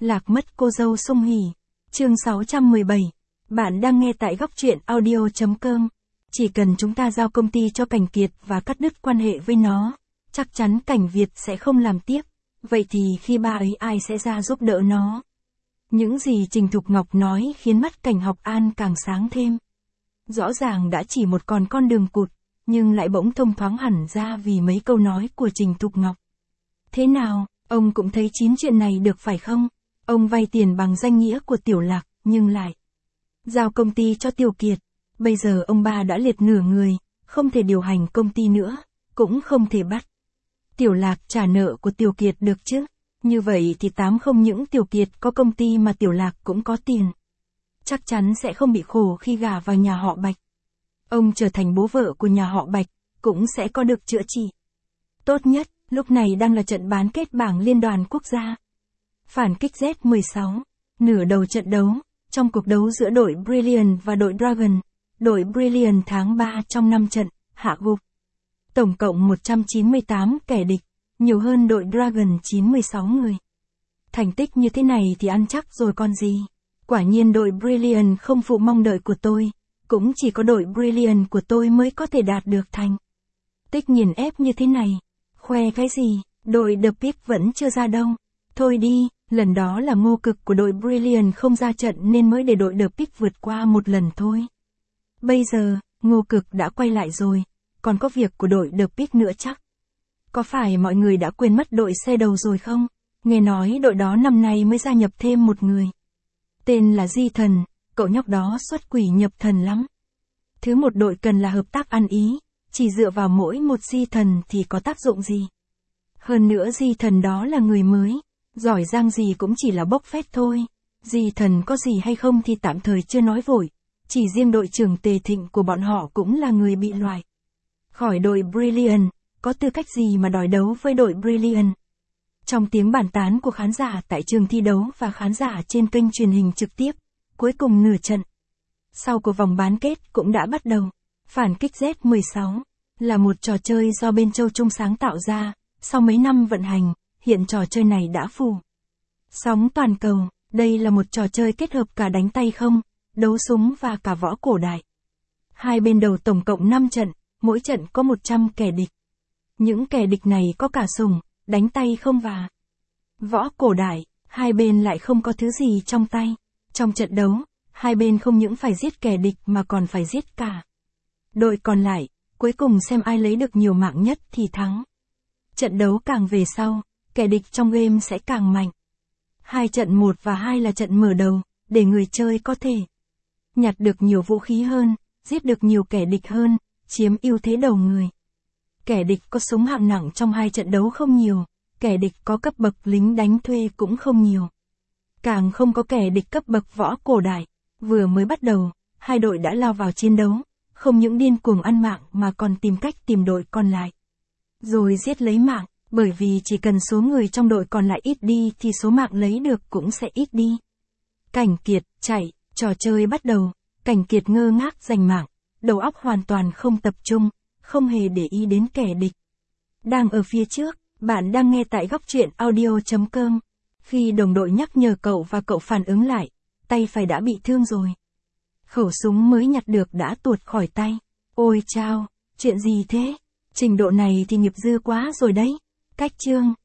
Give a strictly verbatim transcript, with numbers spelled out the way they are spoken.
Lạc mất cô dâu Sung Hỉ. Chương sáu trăm mười bảy. Bạn đang nghe tại góc truyện audio chấm com. Chỉ cần chúng ta giao công ty cho Cảnh Kiệt và cắt đứt quan hệ với nó, chắc chắn Cảnh Việt sẽ không làm tiếp. Vậy thì khi ba ấy ai sẽ ra giúp đỡ nó? Những gì Trình Thục Ngọc nói khiến mắt Cảnh Học An càng sáng thêm. Rõ ràng đã chỉ một còn con đường cụt, nhưng lại bỗng thông thoáng hẳn ra vì mấy câu nói của Trình Thục Ngọc. Thế nào, ông cũng thấy chín chuyện này được phải không? Ông vay tiền bằng danh nghĩa của Tiểu Lạc, nhưng lại giao công ty cho Tiểu Kiệt. Bây giờ ông ba đã liệt nửa người, không thể điều hành công ty nữa, cũng không thể bắt Tiểu Lạc trả nợ của Tiểu Kiệt được chứ. Như vậy thì tám không những Tiểu Kiệt có công ty mà Tiểu Lạc cũng có tiền. Chắc chắn sẽ không bị khổ khi gả vào nhà họ Bạch. Ông trở thành bố vợ của nhà họ Bạch, cũng sẽ có được chữa trị. Tốt nhất, lúc này đang là trận bán kết bảng Liên đoàn Quốc gia. Phản kích Z mười sáu. Nửa đầu trận đấu, trong cuộc đấu giữa đội Brilliant và đội Dragon, đội Brilliant tháng ba trong năm trận, hạ gục tổng cộng một trăm chín mươi tám kẻ địch, nhiều hơn đội Dragon chín mươi sáu người. Thành tích như thế này thì ăn chắc rồi còn gì. Quả nhiên đội Brilliant không phụ mong đợi của tôi, cũng chỉ có đội Brilliant của tôi mới có thể đạt được thành tích nghiền ép như thế này. Khoe cái gì, đội The Pick vẫn chưa ra đâu. Thôi đi, lần đó là ngô cực của đội Brilliant không ra trận nên mới để đội The Pick vượt qua một lần thôi. Bây giờ, ngô cực đã quay lại rồi, còn có việc của đội The Pick nữa chắc. Có phải mọi người đã quên mất đội xe đầu rồi không? Nghe nói đội đó năm nay mới gia nhập thêm một người. Tên là Di Thần, cậu nhóc đó xuất quỷ nhập thần lắm. Thứ một đội cần là hợp tác ăn ý, chỉ dựa vào mỗi một Di Thần thì có tác dụng gì. Hơn nữa Di Thần đó là người mới, giỏi giang gì cũng chỉ là bốc phét thôi. Di Thần có gì hay không thì tạm thời chưa nói vội, chỉ riêng đội trưởng Tề Thịnh của bọn họ cũng là người bị loại khỏi đội Brilliant, có tư cách gì mà đòi đấu với đội Brilliant. Trong tiếng bàn tán của khán giả tại trường thi đấu và khán giả trên kênh truyền hình trực tiếp, cuối cùng nửa trận sau của vòng bán kết cũng đã bắt đầu. Phản kích Z mười sáu là một trò chơi do bên Châu Trung sáng tạo ra, sau mấy năm vận hành, hiện trò chơi này đã phủ sóng toàn cầu. Đây là một trò chơi kết hợp cả đánh tay không, đấu súng và cả võ cổ đại. Hai bên đầu tổng cộng năm trận, mỗi trận có một trăm kẻ địch. Những kẻ địch này có cả súng, đánh tay không và võ cổ đại, hai bên lại không có thứ gì trong tay. Trong trận đấu, hai bên không những phải giết kẻ địch mà còn phải giết cả đội còn lại, cuối cùng xem ai lấy được nhiều mạng nhất thì thắng. Trận đấu càng về sau, kẻ địch trong game sẽ càng mạnh. Hai trận một và hai là trận mở đầu, để người chơi có thể nhặt được nhiều vũ khí hơn, giết được nhiều kẻ địch hơn, chiếm ưu thế đầu người. Kẻ địch có súng hạng nặng trong hai trận đấu không nhiều, kẻ địch có cấp bậc lính đánh thuê cũng không nhiều. Càng không có kẻ địch cấp bậc võ cổ đại. Vừa mới bắt đầu, hai đội đã lao vào chiến đấu, không những điên cuồng ăn mạng mà còn tìm cách tìm đội còn lại rồi giết lấy mạng, bởi vì chỉ cần số người trong đội còn lại ít đi thì số mạng lấy được cũng sẽ ít đi. Cảnh Kiệt chạy, trò chơi bắt đầu, Cảnh Kiệt ngơ ngác giành mạng, đầu óc hoàn toàn không tập trung, không hề để ý đến kẻ địch đang ở phía trước. Bạn đang nghe tại góc truyện audio chấm com. Khi đồng đội nhắc nhở cậu và cậu phản ứng lại, tay phải đã bị thương rồi. Khẩu súng mới nhặt được đã tuột khỏi tay. Ôi chao, chuyện gì thế? Trình độ này thì nghiệp dư quá rồi đấy. Cách chương.